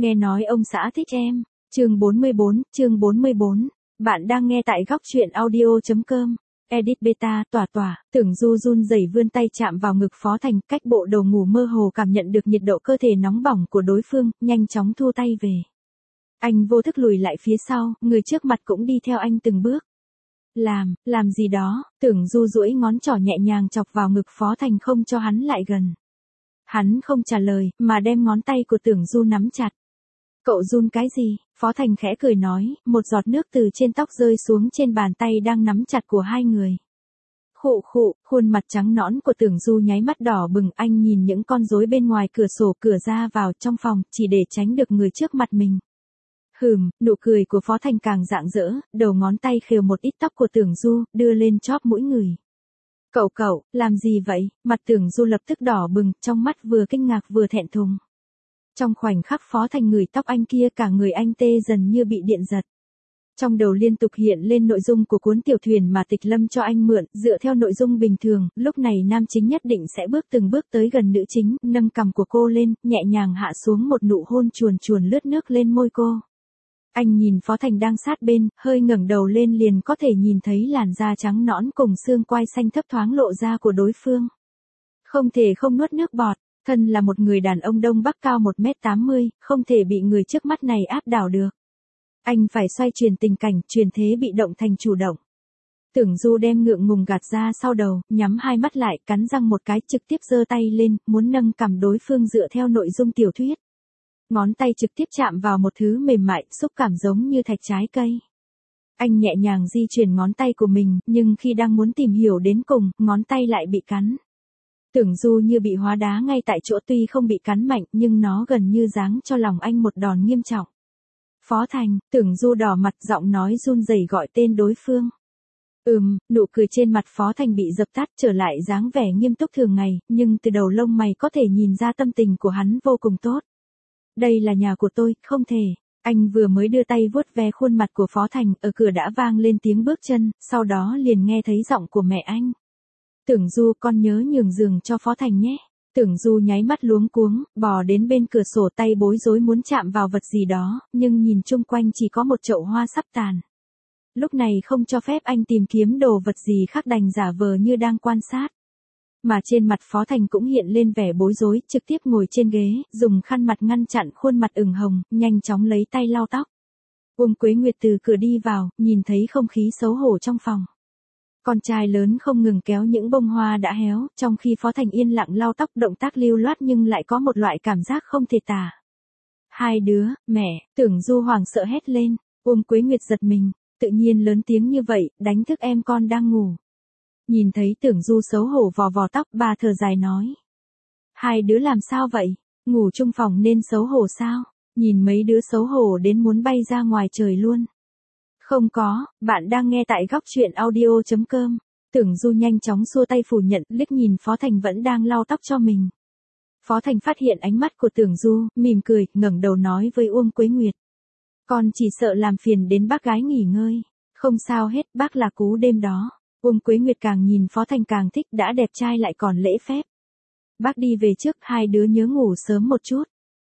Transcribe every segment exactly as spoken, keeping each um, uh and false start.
Nghe nói ông xã thích em. Chương bốn mươi bốn, chương bốn mươi bốn. Bạn đang nghe tại góc truyện audio chấm com. Edit beta, tỏa tỏa, Tưởng Du run rẩy vươn tay chạm vào ngực Phó Thành, cách bộ đầu ngủ mơ hồ cảm nhận được nhiệt độ cơ thể nóng bỏng của đối phương, nhanh chóng thua tay về. Anh vô thức lùi lại phía sau, người trước mặt cũng đi theo anh từng bước. Làm, làm gì đó, Tưởng Du duỗi ngón trỏ nhẹ nhàng chọc vào ngực Phó Thành không cho hắn lại gần. Hắn không trả lời, mà đem ngón tay của Tưởng Du nắm chặt. Cậu run cái gì? Phó Thành khẽ cười nói, một giọt nước từ trên tóc rơi xuống trên bàn tay đang nắm chặt của hai người. Khụ khụ, khuôn mặt trắng nõn của Tưởng Du nháy mắt đỏ bừng, anh nhìn những con rối bên ngoài cửa sổ cửa ra vào trong phòng, chỉ để tránh được người trước mặt mình. Hừm, nụ cười của Phó Thành càng rạng rỡ, đầu ngón tay khều một ít tóc của Tưởng Du, đưa lên chóp mũi người. Cậu cậu, làm gì vậy? Mặt Tưởng Du lập tức đỏ bừng, trong mắt vừa kinh ngạc vừa thẹn thùng. Trong khoảnh khắc Phó Thành ngửi tóc anh kia, cả người anh tê dần như bị điện giật. Trong đầu liên tục hiện lên nội dung của cuốn tiểu thuyền mà Tịch Lâm cho anh mượn, dựa theo nội dung bình thường, lúc này nam chính nhất định sẽ bước từng bước tới gần nữ chính, nâng cằm của cô lên, nhẹ nhàng hạ xuống một nụ hôn chuồn chuồn lướt nước lên môi cô. Anh nhìn Phó Thành đang sát bên, hơi ngẩng đầu lên liền có thể nhìn thấy làn da trắng nõn cùng xương quai xanh thấp thoáng lộ ra của đối phương. Không thể không nuốt nước bọt. Thân là một người đàn ông Đông Bắc cao một mét tám mươi, không thể bị người trước mắt này áp đảo được. Anh phải xoay chuyển tình cảnh, chuyển thế bị động thành chủ động. Tưởng Du đem ngượng ngùng gạt ra sau đầu, nhắm hai mắt lại, cắn răng một cái, trực tiếp giơ tay lên, muốn nâng cằm đối phương dựa theo nội dung tiểu thuyết. Ngón tay trực tiếp chạm vào một thứ mềm mại, xúc cảm giống như thạch trái cây. Anh nhẹ nhàng di chuyển ngón tay của mình, nhưng khi đang muốn tìm hiểu đến cùng, ngón tay lại bị cắn. Tưởng Du như bị hóa đá ngay tại chỗ, tuy không bị cắn mạnh nhưng nó gần như giáng cho lòng anh một đòn nghiêm trọng. Phó Thành, Tưởng Du đỏ mặt, giọng nói run rẩy gọi tên đối phương. Ừm, nụ cười trên mặt Phó Thành bị dập tắt, trở lại dáng vẻ nghiêm túc thường ngày, nhưng từ đầu lông mày có thể nhìn ra tâm tình của hắn vô cùng tốt. Đây là nhà của tôi, không thể. Anh vừa mới đưa tay vuốt ve khuôn mặt của Phó Thành, ở cửa đã vang lên tiếng bước chân, sau đó liền nghe thấy giọng của mẹ anh. Tưởng Du, con nhớ nhường giường cho Phó Thành nhé. Tưởng Du nháy mắt luống cuống, bò đến bên cửa sổ, tay bối rối muốn chạm vào vật gì đó, nhưng nhìn chung quanh chỉ có một chậu hoa sắp tàn. Lúc này không cho phép anh tìm kiếm đồ vật gì khác, đành giả vờ như đang quan sát. Mà trên mặt Phó Thành cũng hiện lên vẻ bối rối, trực tiếp ngồi trên ghế, dùng khăn mặt ngăn chặn khuôn mặt ửng hồng, nhanh chóng lấy tay lau tóc. Uông Quế Nguyệt từ cửa đi vào, nhìn thấy không khí xấu hổ trong phòng. Con trai lớn không ngừng kéo những bông hoa đã héo, trong khi Phó Thành yên lặng lau tóc, động tác lưu loát nhưng lại có một loại cảm giác không thể tả. Hai đứa, mẹ, Tưởng Du hoảng sợ hét lên, Uông Quế Nguyệt giật mình, tự nhiên lớn tiếng như vậy, đánh thức em con đang ngủ. Nhìn thấy Tưởng Du xấu hổ vò vò tóc, bà thở dài nói. Hai đứa làm sao vậy, ngủ chung phòng nên xấu hổ sao, nhìn mấy đứa xấu hổ đến muốn bay ra ngoài trời luôn. Không có, bạn đang nghe tại góc truyện audio chấm com. Tưởng Du nhanh chóng xua tay phủ nhận, liếc nhìn Phó Thành vẫn đang lau tóc cho mình. Phó Thành phát hiện ánh mắt của Tưởng Du, mỉm cười, ngẩng đầu nói với Uông Quế Nguyệt. Con chỉ sợ làm phiền đến bác gái nghỉ ngơi. Không sao hết, bác là cú đêm đó. Uông Quế Nguyệt càng nhìn Phó Thành càng thích, đã đẹp trai lại còn lễ phép. Bác đi về trước, hai đứa nhớ ngủ sớm một chút.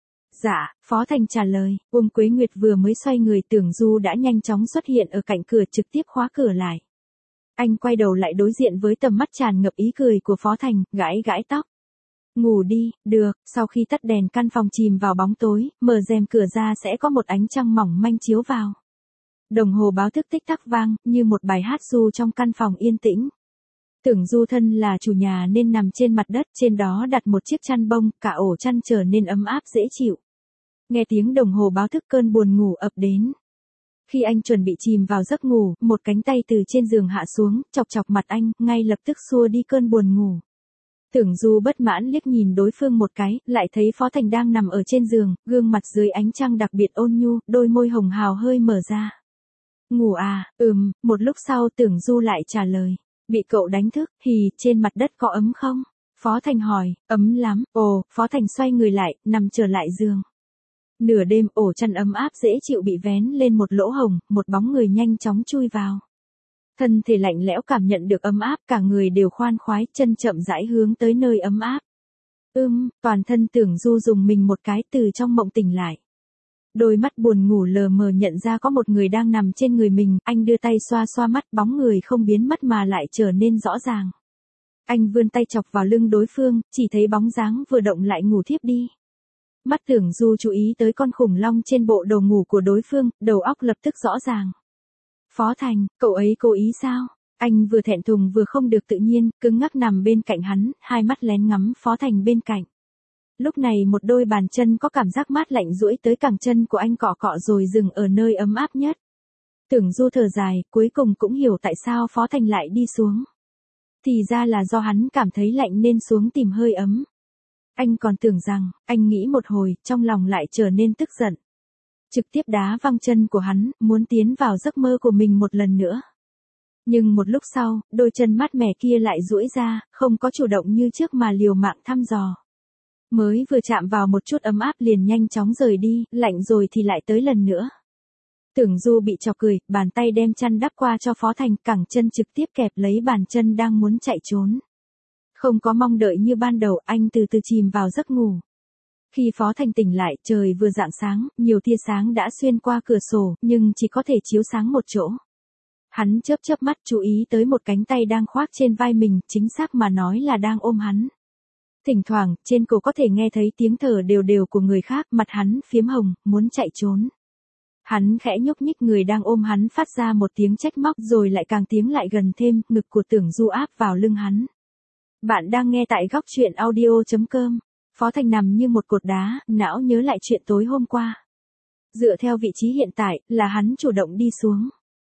Dạ, Phó Thành trả lời. Uông Quế Nguyệt vừa mới xoay người, Tưởng Du đã nhanh chóng xuất hiện ở cạnh cửa, trực tiếp khóa cửa lại. Anh quay đầu lại đối diện với tầm mắt tràn ngập ý cười của Phó Thành, gãi gãi tóc. Ngủ đi, được. Sau khi tắt đèn, căn phòng chìm vào bóng tối, mở rèm cửa ra sẽ có một ánh trăng mỏng manh chiếu vào. Đồng hồ báo thức tích tắc vang, như một bài hát ru trong căn phòng yên tĩnh. Tưởng Du thân là chủ nhà nên nằm trên mặt đất, trên đó đặt một chiếc chăn bông, cả ổ chăn trở nên ấm áp dễ chịu. Nghe tiếng đồng hồ báo thức, cơn buồn ngủ ập đến. Khi anh chuẩn bị chìm vào giấc ngủ, một cánh tay từ trên giường hạ xuống, chọc chọc mặt anh, ngay lập tức xua đi cơn buồn ngủ. Tưởng Du bất mãn liếc nhìn đối phương một cái, lại thấy Phó Thành đang nằm ở trên giường, gương mặt dưới ánh trăng đặc biệt ôn nhu, đôi môi hồng hào hơi mở ra. Ngủ à, ừm, một lúc sau Tưởng Du lại trả lời. Bị cậu đánh thức, hì, trên mặt đất có ấm không? Phó Thành hỏi, ấm lắm. Ồ, Phó Thành xoay người lại, nằm trở lại giường. Nửa đêm, ổ chăn ấm áp dễ chịu bị vén lên một lỗ hổng, một bóng người nhanh chóng chui vào. Thân thể lạnh lẽo cảm nhận được ấm áp, cả người đều khoan khoái, chân chậm rãi hướng tới nơi ấm áp. Ưm, toàn thân Tưởng Du dùng mình một cái, từ trong mộng tỉnh lại. Đôi mắt buồn ngủ lờ mờ nhận ra có một người đang nằm trên người mình, anh đưa tay xoa xoa mắt, bóng người không biến mất mà lại trở nên rõ ràng. Anh vươn tay chọc vào lưng đối phương, chỉ thấy bóng dáng vừa động lại ngủ thiếp đi. Mắt Tưởng Du chú ý tới con khủng long trên bộ đồ ngủ của đối phương, đầu óc lập tức rõ ràng. Phó Thành, cậu ấy cố ý sao? Anh vừa thẹn thùng vừa không được tự nhiên, cứng ngắc nằm bên cạnh hắn, hai mắt lén ngắm Phó Thành bên cạnh. Lúc này một đôi bàn chân có cảm giác mát lạnh duỗi tới cẳng chân của anh cọ cọ rồi dừng ở nơi ấm áp nhất. Tưởng Du thở dài, cuối cùng cũng hiểu tại sao Phó Thành lại đi xuống. Thì ra là do hắn cảm thấy lạnh nên xuống tìm hơi ấm. Anh còn tưởng rằng, anh nghĩ một hồi, trong lòng lại trở nên tức giận. Trực tiếp đá văng chân của hắn, muốn tiến vào giấc mơ của mình một lần nữa. Nhưng một lúc sau, đôi chân mát mẻ kia lại duỗi ra, không có chủ động như trước mà liều mạng thăm dò. Mới vừa chạm vào một chút ấm áp liền nhanh chóng rời đi, lạnh rồi thì lại tới lần nữa. Tưởng Du bị chọc cười, bàn tay đem chăn đắp qua cho Phó Thành, cẳng chân trực tiếp kẹp lấy bàn chân đang muốn chạy trốn. Không có mong đợi như ban đầu, anh từ từ chìm vào giấc ngủ. Khi Phó Thành tỉnh lại, trời vừa rạng sáng, nhiều tia sáng đã xuyên qua cửa sổ, nhưng chỉ có thể chiếu sáng một chỗ. Hắn chớp chớp mắt chú ý tới một cánh tay đang khoác trên vai mình, chính xác mà nói là đang ôm hắn. Thỉnh thoảng, trên cổ có thể nghe thấy tiếng thở đều đều của người khác, mặt hắn phiếm hồng, muốn chạy trốn. Hắn khẽ nhúc nhích, người đang ôm hắn phát ra một tiếng trách móc rồi lại càng tiếng lại gần thêm, ngực của Tưởng Du áp vào lưng hắn. Bạn đang nghe tại góc truyện audio chấm com. Phó Thành nằm như một cột đá, não nhớ lại chuyện tối hôm qua. Dựa theo vị trí hiện tại, là hắn chủ động đi xuống.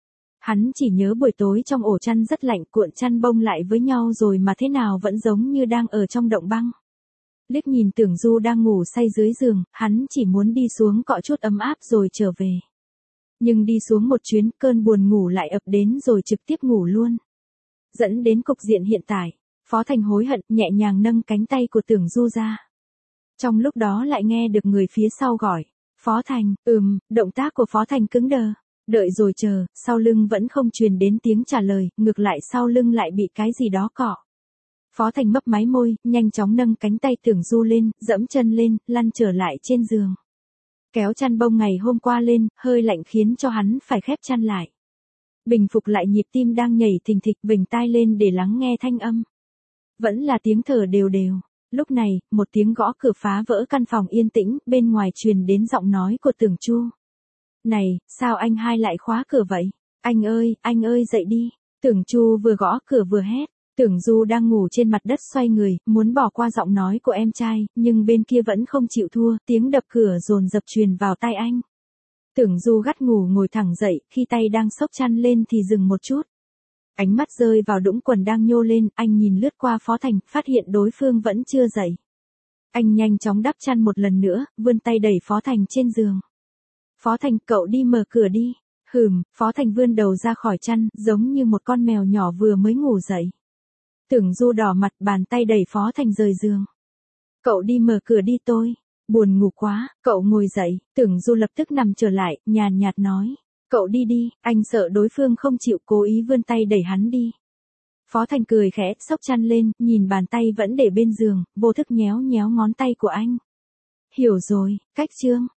Hắn chỉ nhớ buổi tối trong ổ chăn rất lạnh, cuộn chăn bông lại với nhau rồi mà thế nào vẫn giống như đang ở trong động băng. Liếc nhìn Tưởng Du đang ngủ say dưới giường, hắn chỉ muốn đi xuống cọ chút ấm áp rồi trở về. Nhưng đi xuống một chuyến, cơn buồn ngủ lại ập đến rồi trực tiếp ngủ luôn. Dẫn đến cục diện hiện tại, Phó Thành hối hận, nhẹ nhàng nâng cánh tay của Tưởng Du ra. Trong lúc đó lại nghe được người phía sau gọi, Phó Thành, ừm, động tác của Phó Thành cứng đờ. Đợi rồi chờ, sau lưng vẫn không truyền đến tiếng trả lời, ngược lại sau lưng lại bị cái gì đó cọ. Phó Thành mấp máy môi, nhanh chóng nâng cánh tay Tưởng Du lên, dẫm chân lên, lăn trở lại trên giường. Kéo chăn bông ngày hôm qua lên, hơi lạnh khiến cho hắn phải khép chăn lại. Bình phục lại nhịp tim đang nhảy thình thịch, vểnh tai lên để lắng nghe thanh âm. Vẫn là tiếng thở đều đều. Lúc này, một tiếng gõ cửa phá vỡ căn phòng yên tĩnh, bên ngoài truyền đến giọng nói của Tưởng Chu. Này, sao anh hai lại khóa cửa vậy? Anh ơi, anh ơi dậy đi. Tưởng Chu vừa gõ cửa vừa hét. Tưởng Du đang ngủ trên mặt đất xoay người, muốn bỏ qua giọng nói của em trai, nhưng bên kia vẫn không chịu thua, tiếng đập cửa dồn dập truyền vào tai anh. Tưởng Du gắt ngủ ngồi thẳng dậy, khi tay đang xốc chăn lên thì dừng một chút. Ánh mắt rơi vào đũng quần đang nhô lên, anh nhìn lướt qua Phó Thành, phát hiện đối phương vẫn chưa dậy. Anh nhanh chóng đắp chăn một lần nữa, vươn tay đẩy Phó Thành trên giường. Phó Thành, cậu đi mở cửa đi. Hừm, Phó Thành vươn đầu ra khỏi chăn, giống như một con mèo nhỏ vừa mới ngủ dậy. Tưởng Du đỏ mặt, bàn tay đẩy Phó Thành rời giường. Cậu đi mở cửa đi tôi. Buồn ngủ quá, cậu ngồi dậy. Tưởng Du lập tức nằm trở lại, nhàn nhạt nói. Cậu đi đi, anh sợ đối phương không chịu, cố ý vươn tay đẩy hắn đi. Phó Thành cười khẽ, xốc chăn lên, nhìn bàn tay vẫn để bên giường, vô thức nhéo nhéo ngón tay của anh. Hiểu rồi, cách chương.